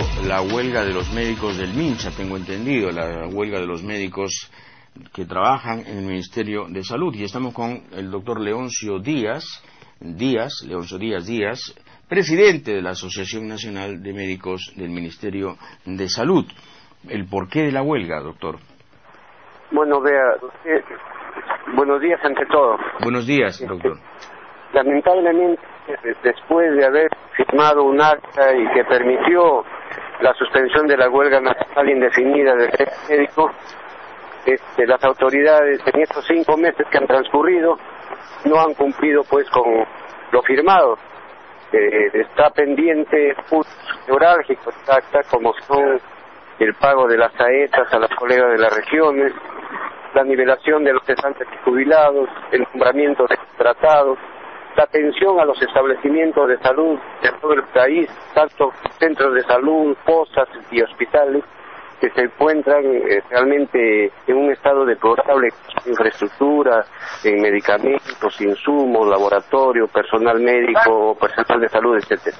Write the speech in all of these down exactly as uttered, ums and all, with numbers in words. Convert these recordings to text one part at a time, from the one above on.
la huelga de los médicos del MINSA, tengo entendido, la huelga de los médicos que trabajan en el Ministerio de Salud. Y estamos con el doctor Leoncio Díaz, Díaz, Leoncio Díaz Díaz, presidente de la Asociación Nacional de Médicos del Ministerio de Salud. ¿El porqué de la huelga, doctor? Bueno, vea, eh, buenos días ante todo. Buenos días, doctor. Lamentablemente, después de haber firmado un acta y que permitió la suspensión de la huelga nacional indefinida del médico, este, las autoridades en estos cinco meses que han transcurrido no han cumplido pues con lo firmado. Eh, está pendiente puntos neurálgicos acta como son el pago de las saetas a las colegas de las regiones, la nivelación de los cesantes y jubilados, el nombramiento de tratados, la atención a los establecimientos de salud de todo el país, tanto centros de salud, posas y hospitales, que se encuentran eh, realmente en un estado deplorable, infraestructura, en medicamentos, insumos, laboratorio, personal médico, personal de salud, etcétera.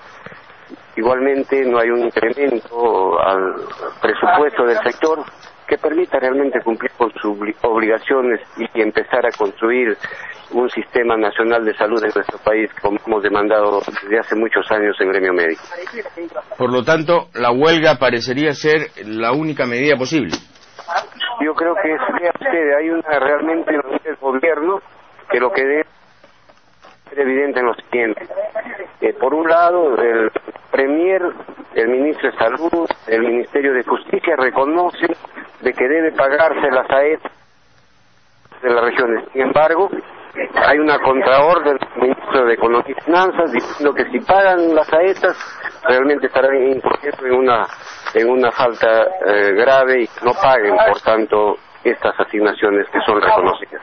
Igualmente no hay un incremento al presupuesto del sector que permita realmente cumplir con sus obligaciones y empezar a construir un sistema nacional de salud en nuestro país, como hemos demandado desde hace muchos años en Gremio Médico. Por lo tanto, la huelga parecería ser la única medida posible. Yo creo que es, hay una realmente en el gobierno que lo que debe ser evidente en lo siguiente. Eh, por un lado, el Premier, el Ministro de Salud, el Ministerio de Justicia reconocen de que debe pagarse la saeta de las regiones. Sin embargo, hay una contraorden del Ministro de Economía y Finanzas diciendo que si pagan las saetas realmente estarán incurriendo en una en una falta eh, grave y no paguen, por tanto, estas asignaciones que son reconocidas.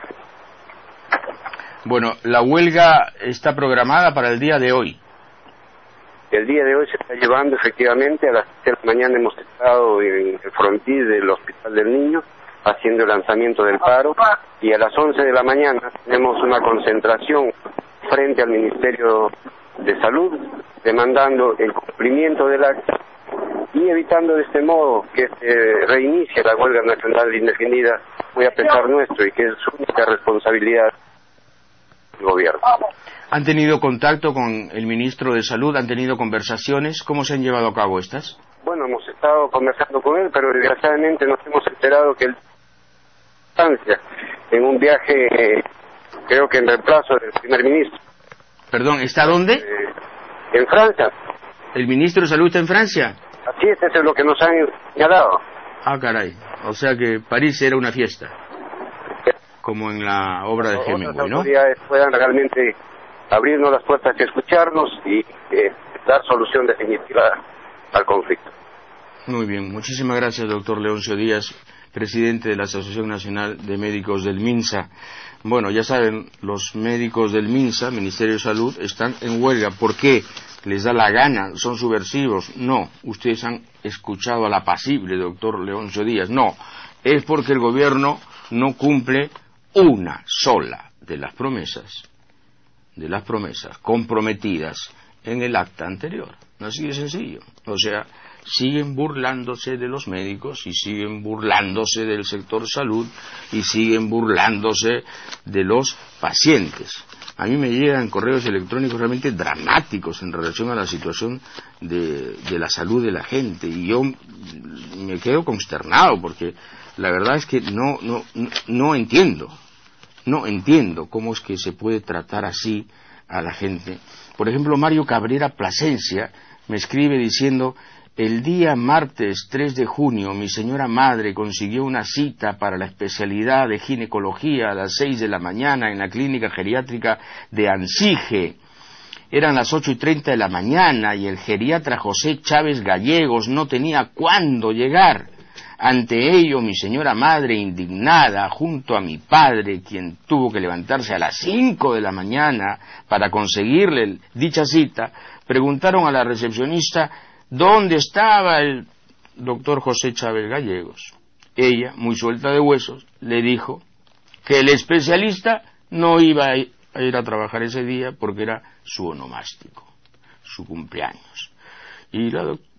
Bueno, la huelga está programada para el día de hoy. El día de hoy se está llevando efectivamente, a las siete de la mañana hemos estado en el frontis del Hospital del Niño haciendo el lanzamiento del paro, y a las once de la mañana tenemos una concentración frente al Ministerio de Salud demandando el cumplimiento del acta y evitando de este modo que se reinicie la huelga nacional indefinida, muy a pesar nuestro, y que es su única responsabilidad del gobierno. ¿Han tenido contacto con el ministro de Salud? ¿Han tenido conversaciones? ¿Cómo se han llevado a cabo estas? Bueno, hemos estado conversando con él, pero desgraciadamente nos hemos enterado que él Francia en un viaje, eh, creo que en reemplazo del primer ministro. Perdón, ¿está dónde? Eh, en Francia. ¿El ministro de Salud está en Francia? Así es, eso es lo que nos han señalado. Ah, caray. O sea que París era una fiesta, como en la obra de Hemingway, ¿no? Las autoridades puedan realmente abrirnos las puertas y escucharnos y eh, dar solución definitiva al conflicto. Muy bien, muchísimas gracias, doctor Leoncio Díaz, presidente de la Asociación Nacional de Médicos del MINSA. Bueno, ya saben, los médicos del MINSA, Ministerio de Salud, están en huelga. ¿Por qué? ¿Les da la gana? ¿Son subversivos? No. Ustedes han escuchado al apacible doctor Leoncio Díaz. No. Es porque el gobierno no cumple una sola de las promesas, de las promesas comprometidas en el acta anterior. Así de sencillo. O sea, siguen burlándose de los médicos y siguen burlándose del sector salud y siguen burlándose de los pacientes. A mí me llegan correos electrónicos realmente dramáticos en relación a la situación de, de la salud de la gente, y yo me quedo consternado porque la verdad es que no, no, no entiendo, no entiendo cómo es que se puede tratar así a la gente. Por ejemplo, Mario Cabrera Plasencia me escribe diciendo: el día martes tres de junio mi señora madre consiguió una cita para la especialidad de ginecología a las seis de la mañana en la clínica geriátrica de Ansige. Eran las ocho y treinta de la mañana y el geriatra José Chávez Gallegos no tenía cuándo llegar. Ante ello, mi señora madre, indignada, junto a mi padre, quien tuvo que levantarse a las cinco de la mañana para conseguirle dicha cita, preguntaron a la recepcionista dónde estaba el doctor José Chávez Gallegos. Ella, muy suelta de huesos, le dijo que el especialista no iba a ir a trabajar ese día porque era su onomástico, su cumpleaños. Y la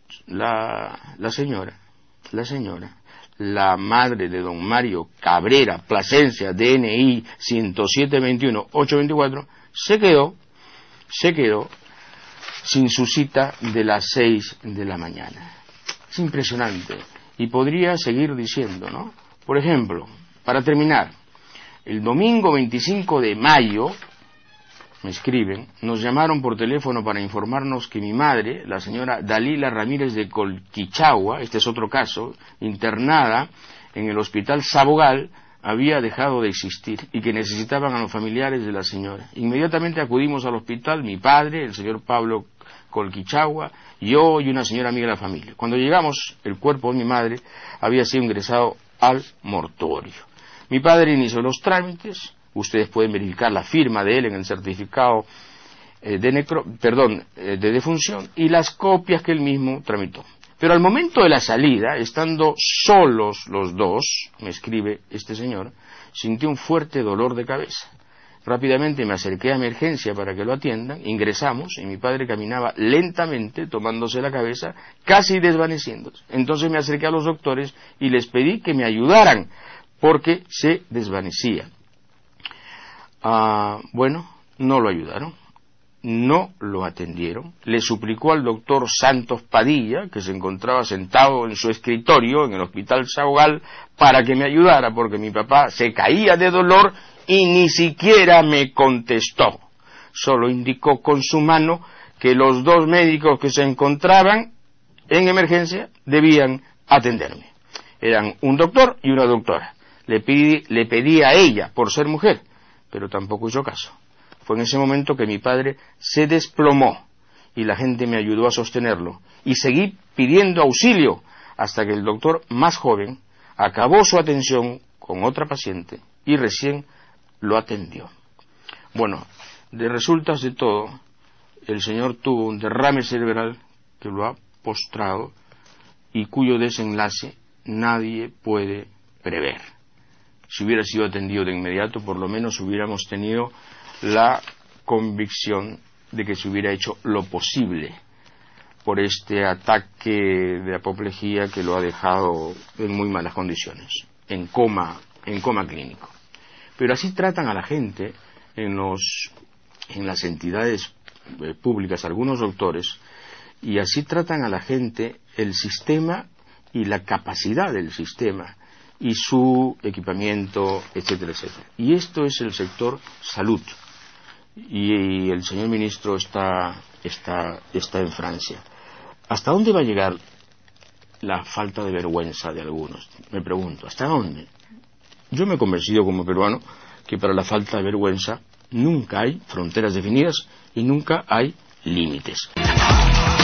la, la señora, la señora, la madre de don Mario Cabrera Plasencia, D N I ciento siete veintiuno ochocientos veinticuatro, se quedó, se quedó sin su cita de las seis de la mañana. Es impresionante. Y podría seguir diciendo, ¿no? Por ejemplo, para terminar, el domingo veinticinco de mayo, me escriben, nos llamaron por teléfono para informarnos que mi madre, la señora Dalila Ramírez de Colquichagua, este es otro caso, internada en el hospital Sabogal, había dejado de existir y que necesitaban a los familiares de la señora. Inmediatamente acudimos al hospital, mi padre, el señor Pablo Colquichagua, yo y una señora amiga de la familia. Cuando llegamos, el cuerpo de mi madre había sido ingresado al mortuorio. Mi padre inició los trámites, ustedes pueden verificar la firma de él en el certificado eh, de necro, perdón, eh, de defunción y las copias que él mismo tramitó. Pero al momento de la salida, estando solos los dos, me escribe este señor, sintió un fuerte dolor de cabeza. Rápidamente me acerqué a emergencia para que lo atiendan, ingresamos y mi padre caminaba lentamente, tomándose la cabeza, casi desvaneciéndose. Entonces me acerqué a los doctores y les pedí que me ayudaran, porque se desvanecía. Ah, bueno, no lo ayudaron, no lo atendieron. Le suplicó al doctor Santos Padilla, que se encontraba sentado en su escritorio en el hospital Sabogal, para que me ayudara, porque mi papá se caía de dolor y ni siquiera me contestó. Solo indicó con su mano que los dos médicos que se encontraban en emergencia debían atenderme. Eran un doctor y una doctora. Le pedí, le pedí a ella por ser mujer, pero tampoco hizo caso. Fue en ese momento que mi padre se desplomó y la gente me ayudó a sostenerlo. Y seguí pidiendo auxilio hasta que el doctor más joven acabó su atención con otra paciente y recién lo atendió. Bueno, de resultas de todo, el señor tuvo un derrame cerebral que lo ha postrado y cuyo desenlace nadie puede prever. Si hubiera sido atendido de inmediato, por lo menos hubiéramos tenido la convicción de que se hubiera hecho lo posible por este ataque de apoplejía que lo ha dejado en muy malas condiciones, en coma, en coma clínico. Pero así tratan a la gente en los, en las entidades eh, públicas, algunos doctores, y así tratan a la gente el sistema y la capacidad del sistema y su equipamiento, etcétera, etcétera. Y esto es el sector salud. Y, y el señor ministro está, está, está en Francia. ¿Hasta dónde va a llegar la falta de vergüenza de algunos? Me pregunto, ¿hasta dónde? Yo me he convencido como peruano que para la falta de vergüenza nunca hay fronteras definidas y nunca hay límites.